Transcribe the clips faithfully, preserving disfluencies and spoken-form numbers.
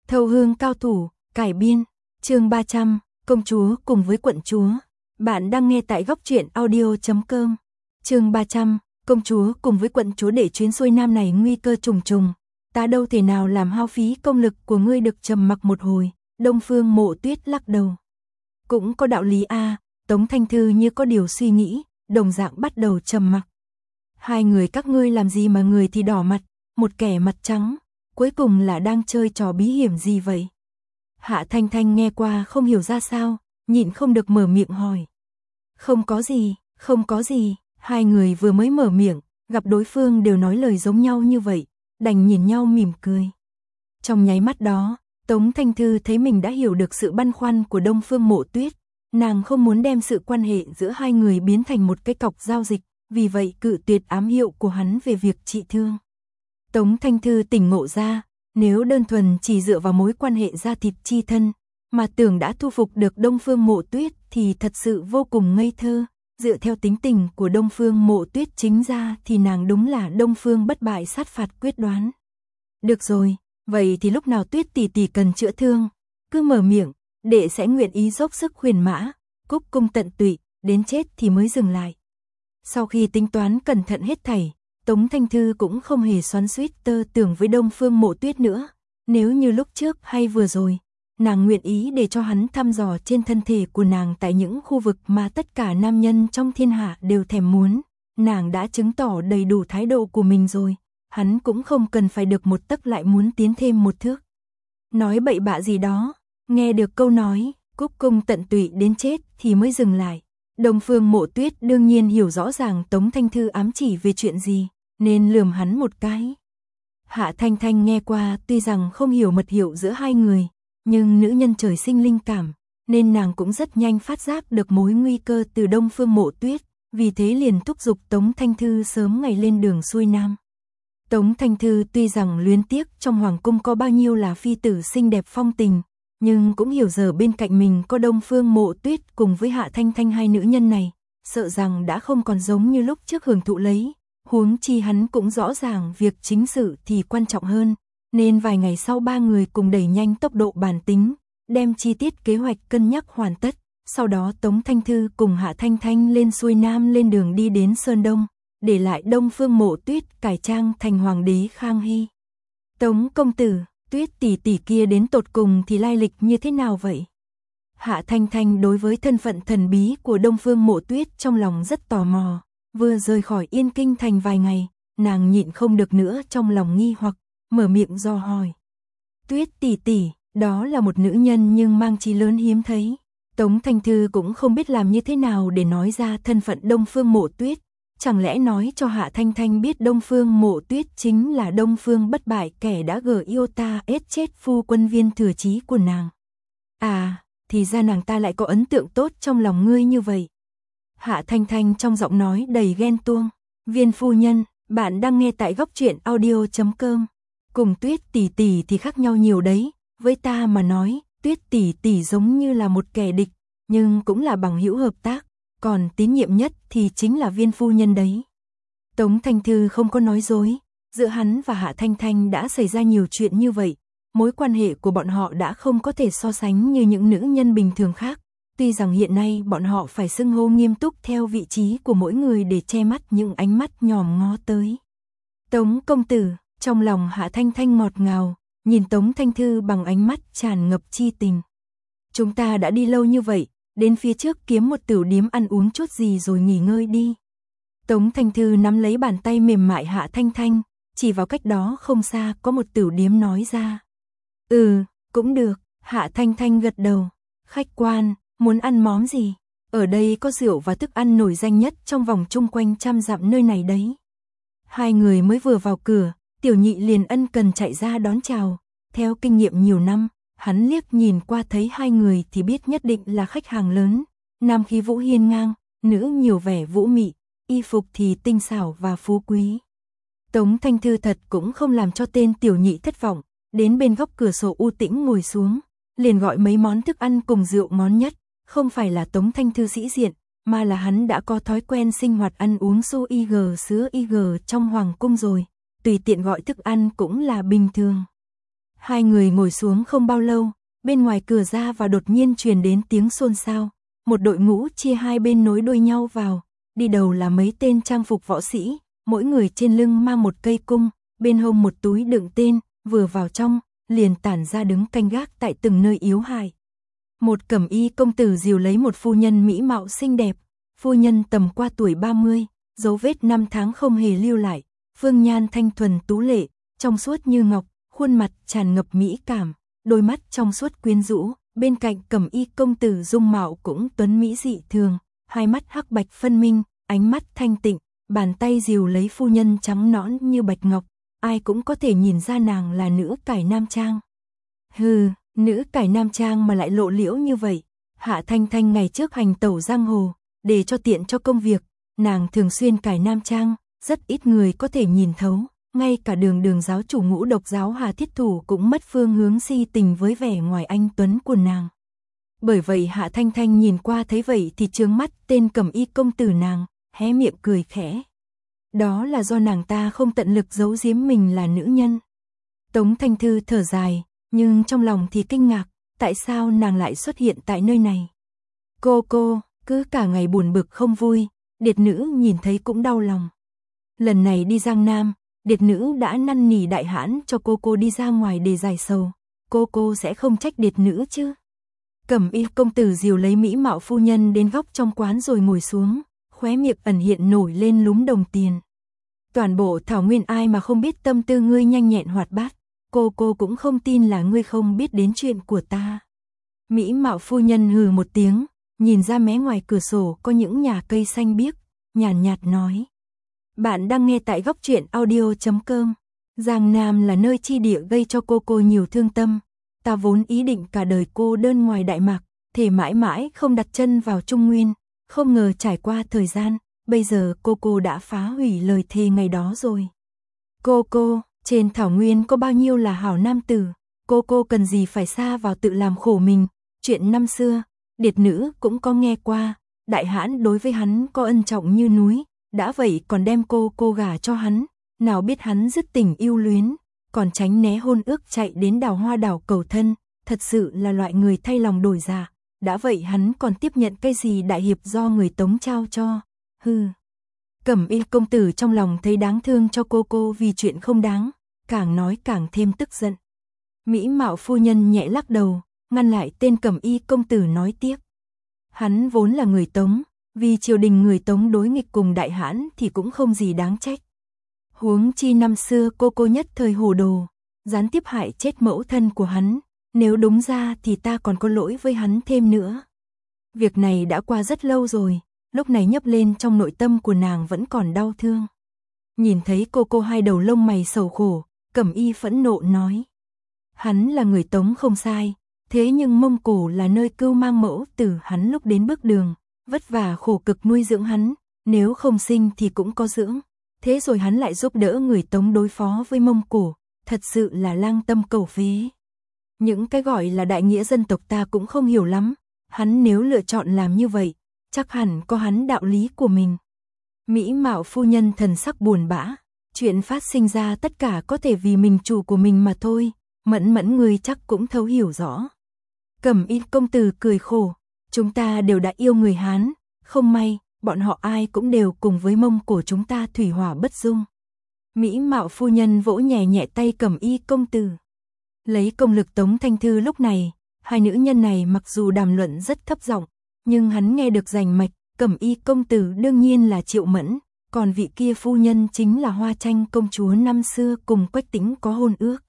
Thâu hương cao thủ, cải biên, chương ba trăm, công chúa cùng với quận chúa. Bạn đang nghe tại góc truyện audio chấm com. Chương ba trăm, công chúa cùng với quận chúa. Để chuyến xuôi nam này nguy cơ trùng trùng, ta đâu thể nào làm hao phí công lực của ngươi được. Trầm mặc một hồi, Đông Phương Mộ Tuyết lắc đầu. Cũng có đạo lý a. À, Tống Thanh Thư như có điều suy nghĩ, đồng dạng bắt đầu trầm mặc. Hai người các ngươi làm gì mà người thì đỏ mặt, một kẻ mặt trắng, cuối cùng là đang chơi trò bí hiểm gì vậy? Hạ Thanh Thanh nghe qua không hiểu ra sao, nhịn không được mở miệng hỏi. Không có gì, không có gì. Hai người vừa mới mở miệng, gặp đối phương đều nói lời giống nhau như vậy, đành nhìn nhau mỉm cười. Trong nháy mắt đó, Tống Thanh Thư thấy mình đã hiểu được sự băn khoăn của Đông Phương Mộ Tuyết. Nàng không muốn đem sự quan hệ giữa hai người biến thành một cái cọc giao dịch, vì vậy cự tuyệt ám hiệu của hắn về việc trị thương. Tống Thanh Thư tỉnh ngộ ra, nếu đơn thuần chỉ dựa vào mối quan hệ da thịt chi thân, mà tưởng đã thu phục được Đông Phương Mộ Tuyết thì thật sự vô cùng ngây thơ. Dựa theo tính tình của Đông Phương Mộ Tuyết chính ra thì nàng đúng là Đông Phương bất bại sát phạt quyết đoán. Được rồi, vậy thì lúc nào Tuyết tỷ tỷ cần chữa thương, cứ mở miệng, đệ sẽ nguyện ý dốc sức khuyên mã, cúc cung tận tụy, đến chết thì mới dừng lại. Sau khi tính toán cẩn thận hết thảy, Tống Thanh Thư cũng không hề xoắn xuýt tơ tưởng với Đông Phương Mộ Tuyết nữa. Nếu như lúc trước hay vừa rồi, nàng nguyện ý để cho hắn thăm dò trên thân thể của nàng tại những khu vực mà tất cả nam nhân trong thiên hạ đều thèm muốn, nàng đã chứng tỏ đầy đủ thái độ của mình rồi, hắn cũng không cần phải được một tấc lại muốn tiến thêm một thước. Nói bậy bạ gì đó, nghe được câu nói, cúc cung tận tụy đến chết thì mới dừng lại. Đông Phương Mộ Tuyết đương nhiên hiểu rõ ràng Tống Thanh Thư ám chỉ về chuyện gì, nên lườm hắn một cái. Hạ Thanh Thanh nghe qua tuy rằng không hiểu mật hiệu giữa hai người, nhưng nữ nhân trời sinh linh cảm, nên nàng cũng rất nhanh phát giác được mối nguy cơ từ Đông Phương Mộ Tuyết, vì thế liền thúc giục Tống Thanh Thư sớm ngày lên đường xuôi nam. Tống Thanh Thư tuy rằng luyến tiếc trong hoàng cung có bao nhiêu là phi tử xinh đẹp phong tình, nhưng cũng hiểu giờ bên cạnh mình có Đông Phương Mộ Tuyết cùng với Hạ Thanh Thanh, hai nữ nhân này, sợ rằng đã không còn giống như lúc trước hưởng thụ lấy, huống chi hắn cũng rõ ràng việc chính sự thì quan trọng hơn, nên vài ngày sau ba người cùng đẩy nhanh tốc độ bản tính, đem chi tiết kế hoạch cân nhắc hoàn tất, sau đó Tống Thanh Thư cùng Hạ Thanh Thanh lên xuôi nam lên đường đi đến Sơn Đông, để lại Đông Phương Mộ Tuyết cải trang thành hoàng đế Khang Hy. Tống công tử, Tuyết tỷ tỷ kia đến tột cùng thì lai lịch như thế nào vậy? Hạ Thanh Thanh đối với thân phận thần bí của Đông Phương Mộ Tuyết trong lòng rất tò mò, vừa rời khỏi Yên Kinh thành vài ngày, nàng nhịn không được nữa trong lòng nghi hoặc, mở miệng do hỏi. Tuyết tỷ tỷ, đó là một nữ nhân nhưng mang chí lớn hiếm thấy. Tống Thanh Thư cũng không biết làm như thế nào để nói ra thân phận Đông Phương Mộ Tuyết, chẳng lẽ nói cho Hạ Thanh Thanh biết Đông Phương Mộ Tuyết chính là Đông Phương bất bại, kẻ đã gờ yêu ta ết chết phu quân Viên Thừa Chí của nàng. À, thì ra nàng ta lại có ấn tượng tốt trong lòng ngươi như vậy. Hạ Thanh Thanh trong giọng nói đầy ghen tuông. Viên phu nhân, bạn đang nghe tại góc truyện audio chấm com. Cùng Tuyết tỷ tỷ thì khác nhau nhiều đấy, với ta mà nói, Tuyết tỷ tỷ giống như là một kẻ địch, nhưng cũng là bằng hữu hợp tác, còn tín nhiệm nhất thì chính là Viên phu nhân đấy. Tống Thanh Thư không có nói dối, giữa hắn và Hạ Thanh Thanh đã xảy ra nhiều chuyện như vậy, mối quan hệ của bọn họ đã không có thể so sánh như những nữ nhân bình thường khác, tuy rằng hiện nay bọn họ phải xưng hô nghiêm túc theo vị trí của mỗi người để che mắt những ánh mắt nhòm ngó tới. Tống công tử, trong lòng Hạ Thanh Thanh ngọt ngào, nhìn Tống Thanh Thư bằng ánh mắt tràn ngập chi tình. Chúng ta đã đi lâu như vậy, đến phía trước kiếm một tửu điếm ăn uống chút gì rồi nghỉ ngơi đi. Tống Thanh Thư nắm lấy bàn tay mềm mại Hạ Thanh Thanh, chỉ vào cách đó không xa có một tửu điếm nói ra. Ừ, cũng được. Hạ Thanh Thanh gật đầu. Khách quan, muốn ăn món gì? Ở đây có rượu và thức ăn nổi danh nhất trong vòng chung quanh trăm dặm nơi này đấy. Hai người mới vừa vào cửa, Tiểu Nhị liền ân cần chạy ra đón chào. Theo kinh nghiệm nhiều năm, hắn liếc nhìn qua thấy hai người thì biết nhất định là khách hàng lớn. Nam khí vũ hiên ngang, nữ nhiều vẻ vũ mị, y phục thì tinh xảo và phú quý. Tống Thanh Thư thật cũng không làm cho tên Tiểu Nhị thất vọng, đến bên góc cửa sổ u tĩnh ngồi xuống, liền gọi mấy món thức ăn cùng rượu ngon nhất. Không phải là Tống Thanh Thư sĩ diện, mà là hắn đã có thói quen sinh hoạt ăn uống su ig sứa ig trong hoàng cung rồi, tùy tiện gọi thức ăn cũng là bình thường. Hai người ngồi xuống không bao lâu, bên ngoài cửa ra và đột nhiên truyền đến tiếng xôn xao. Một đội ngũ chia hai bên nối đuôi nhau vào, đi đầu là mấy tên trang phục võ sĩ, mỗi người trên lưng mang một cây cung, bên hông một túi đựng tên, vừa vào trong, liền tản ra đứng canh gác tại từng nơi yếu hại. Một cẩm y công tử dìu lấy một phu nhân mỹ mạo xinh đẹp, phu nhân tầm qua tuổi ba mươi, dấu vết năm tháng không hề lưu lại, phương nhan thanh thuần tú lệ, trong suốt như ngọc, khuôn mặt tràn ngập mỹ cảm, đôi mắt trong suốt quyến rũ, bên cạnh cẩm y công tử dung mạo cũng tuấn mỹ dị thường, hai mắt hắc bạch phân minh, ánh mắt thanh tịnh, bàn tay dìu lấy phu nhân trắng nõn như bạch ngọc, ai cũng có thể nhìn ra nàng là nữ cải nam trang. Hừ, nữ cải nam trang mà lại lộ liễu như vậy. Hạ Thanh Thanh ngày trước hành tẩu giang hồ, để cho tiện cho công việc, nàng thường xuyên cải nam trang, rất ít người có thể nhìn thấu, ngay cả đường đường giáo chủ ngũ độc giáo Hà Thiết Thủ cũng mất phương hướng si tình với vẻ ngoài anh tuấn của nàng. Bởi vậy Hạ Thanh Thanh nhìn qua thấy vậy thì trướng mắt tên cẩm y công tử nàng, hé miệng cười khẽ. Đó là do nàng ta không tận lực giấu giếm mình là nữ nhân. Tống Thanh Thư thở dài, nhưng trong lòng thì kinh ngạc, tại sao nàng lại xuất hiện tại nơi này. Cô cô, cứ cả ngày buồn bực không vui, điệt nữ nhìn thấy cũng đau lòng. Lần này đi Giang Nam, điệt nữ đã năn nỉ đại hãn cho cô cô đi ra ngoài để giải sầu, cô cô sẽ không trách điệt nữ chứ. Cẩm y công tử dìu lấy mỹ mạo phu nhân đến góc trong quán rồi ngồi xuống, khóe miệng ẩn hiện nổi lên lúm đồng tiền. Toàn bộ thảo nguyên ai mà không biết tâm tư ngươi nhanh nhẹn hoạt bát, cô cô cũng không tin là ngươi không biết đến chuyện của ta. Mỹ mạo phu nhân hừ một tiếng, nhìn ra mé ngoài cửa sổ có những nhà cây xanh biếc, nhàn nhạt, nhạt nói. Bạn đang nghe tại góc truyện audio chấm com. Giang Nam là nơi chi địa gây cho cô cô nhiều thương tâm. Ta vốn ý định cả đời cô đơn ngoài Đại Mạc, thể mãi mãi không đặt chân vào Trung Nguyên. Không ngờ trải qua thời gian, bây giờ cô cô đã phá hủy lời thề ngày đó rồi. Cô cô, trên thảo nguyên có bao nhiêu là hảo nam tử, cô cô cần gì phải xa vào tự làm khổ mình. Chuyện năm xưa, điệt nữ cũng có nghe qua, đại hãn đối với hắn có ân trọng như núi, đã vậy còn đem cô cô gả cho hắn, nào biết hắn dứt tình yêu luyến, còn tránh né hôn ước chạy đến Đào Hoa đảo cầu thân, thật sự là loại người thay lòng đổi dạ. Đã vậy hắn còn tiếp nhận cái gì đại hiệp do người Tống trao cho. Hừ. Cẩm y công tử trong lòng thấy đáng thương cho cô cô vì chuyện không đáng, càng nói càng thêm tức giận. Mỹ mạo phu nhân nhẹ lắc đầu, ngăn lại tên cẩm y công tử nói tiếp. Hắn vốn là người Tống, vì triều đình người Tống đối nghịch cùng đại hãn thì cũng không gì đáng trách. Huống chi năm xưa cô cô nhất thời hồ đồ, gián tiếp hại chết mẫu thân của hắn. Nếu đúng ra thì ta còn có lỗi với hắn thêm nữa. Việc này đã qua rất lâu rồi, lúc này nhấp lên trong nội tâm của nàng vẫn còn đau thương. Nhìn thấy cô cô hai đầu lông mày sầu khổ, cẩm y phẫn nộ nói. Hắn là người Tống không sai, thế nhưng Mông Cổ là nơi cưu mang mẫu tử hắn lúc đến bước đường, vất vả khổ cực nuôi dưỡng hắn, nếu không sinh thì cũng có dưỡng. Thế rồi hắn lại giúp đỡ người Tống đối phó với Mông Cổ, thật sự là lang tâm cầu phế. Những cái gọi là đại nghĩa dân tộc ta cũng không hiểu lắm, hắn nếu lựa chọn làm như vậy, chắc hẳn có hắn đạo lý của mình. Mỹ mạo phu nhân thần sắc buồn bã, chuyện phát sinh ra tất cả có thể vì mình chủ của mình mà thôi, mẫn mẫn người chắc cũng thấu hiểu rõ. Cẩm y công tử cười khổ, chúng ta đều đã yêu người Hán, không may, bọn họ ai cũng đều cùng với Mông Cổ chúng ta thủy hỏa bất dung. Mỹ mạo phu nhân vỗ nhẹ nhẹ tay cẩm y công tử. Lấy công lực Tống Thanh Thư lúc này, hai nữ nhân này mặc dù đàm luận rất thấp giọng, nhưng hắn nghe được rành mạch, cẩm y công tử đương nhiên là Triệu Mẫn, còn vị kia phu nhân chính là Hoa Tranh công chúa năm xưa cùng Quách Tĩnh có hôn ước.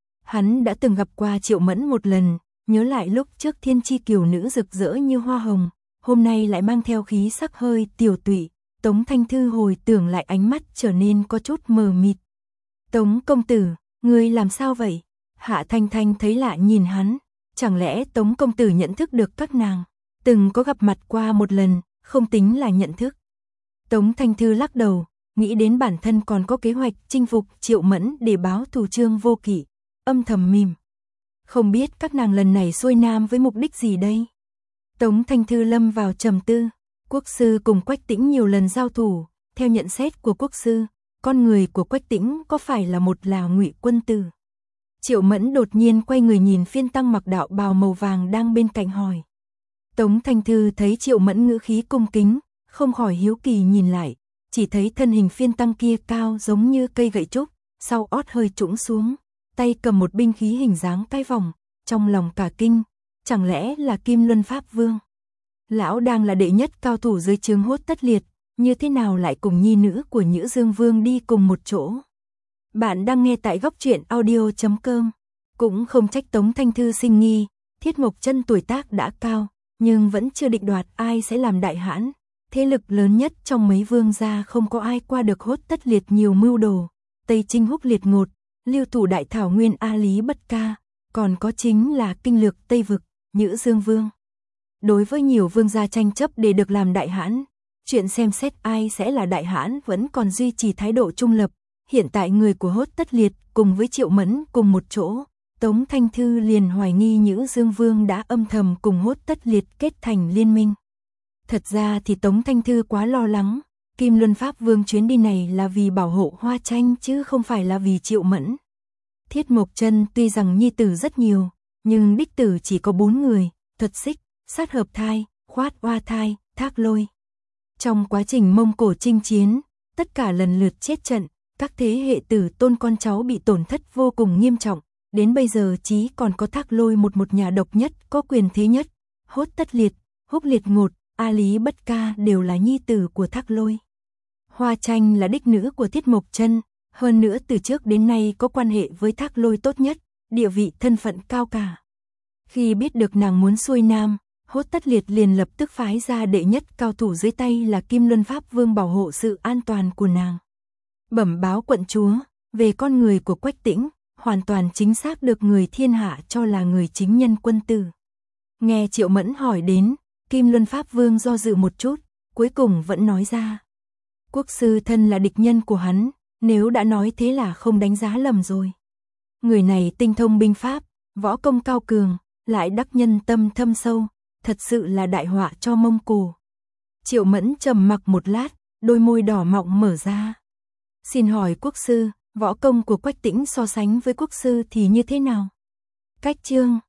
Hắn đã từng gặp qua Triệu Mẫn một lần, nhớ lại lúc trước thiên chi kiều nữ rực rỡ như hoa hồng, hôm nay lại mang theo khí sắc hơi tiểu tụy, Tống Thanh Thư hồi tưởng lại ánh mắt trở nên có chút mờ mịt. Tống công tử, ngươi làm sao vậy? Hạ Thanh Thanh thấy lạ nhìn hắn, chẳng lẽ Tống công tử nhận thức được các nàng, từng có gặp mặt qua một lần, không tính là nhận thức. Tống Thanh Thư lắc đầu, nghĩ đến bản thân còn có kế hoạch chinh phục Triệu Mẫn để báo thù Trương Vô Kỵ, âm thầm mỉm. Không biết các nàng lần này xuôi nam với mục đích gì đây? Tống Thanh Thư lâm vào trầm tư, quốc sư cùng Quách Tĩnh nhiều lần giao thủ, theo nhận xét của quốc sư, con người của Quách Tĩnh có phải là một là Ngụy quân tử? Triệu Mẫn đột nhiên quay người nhìn phiên tăng mặc đạo bào màu vàng đang bên cạnh hỏi. Tống Thanh Thư thấy Triệu Mẫn ngữ khí cung kính, không khỏi hiếu kỳ nhìn lại, chỉ thấy thân hình phiên tăng kia cao giống như cây gậy trúc, sau ót hơi trũng xuống, tay cầm một binh khí hình dáng cái vòng, trong lòng cả kinh, chẳng lẽ là Kim Luân Pháp Vương? Lão đang là đệ nhất cao thủ dưới trướng Hốt Tất Liệt, như thế nào lại cùng nhi nữ của Nhữ Dương Vương đi cùng một chỗ? Bạn đang nghe tại góc truyện audio chấm com. Cũng không trách Tống Thanh Thư sinh nghi, Thiết Mộc Chân tuổi tác đã cao, nhưng vẫn chưa định đoạt ai sẽ làm đại hãn. Thế lực lớn nhất trong mấy vương gia không có ai qua được Hốt Tất Liệt nhiều mưu đồ, Tây Trinh Húc Liệt Ngột, Lưu Thủ Đại Thảo Nguyên A Lý Bất Ca, còn có chính là kinh lược Tây Vực, Nhữ Dương Vương. Đối với nhiều vương gia tranh chấp để được làm đại hãn, chuyện xem xét ai sẽ là đại hãn vẫn còn duy trì thái độ trung lập. Hiện tại người của Hốt Tất Liệt cùng với Triệu Mẫn cùng một chỗ, Tống Thanh Thư liền hoài nghi Nhữ Dương Vương đã âm thầm cùng Hốt Tất Liệt kết thành liên minh. Thật ra thì Tống Thanh Thư quá lo lắng, Kim Luân Pháp Vương chuyến đi này là vì bảo hộ Hoa Tranh chứ không phải là vì Triệu Mẫn. Thiết Mộc Chân tuy rằng nhi tử rất nhiều, nhưng đích tử chỉ có bốn người, Thuật Xích, Sát Hợp Thai, Khoát Oa Thai, Thác Lôi. Trong quá trình Mông Cổ chinh chiến, tất cả lần lượt chết trận, các thế hệ tử tôn con cháu bị tổn thất vô cùng nghiêm trọng, đến bây giờ chỉ còn có Thác Lôi một một nhà độc nhất có quyền thế nhất, Hốt Tất Liệt, Húc Liệt Ngột, A Lý Bất Ca đều là nhi tử của Thác Lôi. Hoa Tranh là đích nữ của Thiết Mộc Chân, hơn nữa từ trước đến nay có quan hệ với Thác Lôi tốt nhất, địa vị thân phận cao cả. Khi biết được nàng muốn xuôi nam, Hốt Tất Liệt liền lập tức phái ra đệ nhất cao thủ dưới tay là Kim Luân Pháp Vương bảo hộ sự an toàn của nàng. Bẩm báo quận chúa, về con người của Quách Tĩnh, hoàn toàn chính xác được người thiên hạ cho là người chính nhân quân tử. Nghe Triệu Mẫn hỏi đến, Kim Luân Pháp Vương do dự một chút, cuối cùng vẫn nói ra. Quốc sư thân là địch nhân của hắn, nếu đã nói thế là không đánh giá lầm rồi. Người này tinh thông binh pháp, võ công cao cường, lại đắc nhân tâm thâm sâu, thật sự là đại họa cho Mông Cổ. Triệu Mẫn trầm mặc một lát, đôi môi đỏ mọng mở ra. Xin hỏi quốc sư, võ công của Quách Tĩnh so sánh với quốc sư thì như thế nào? Cách chương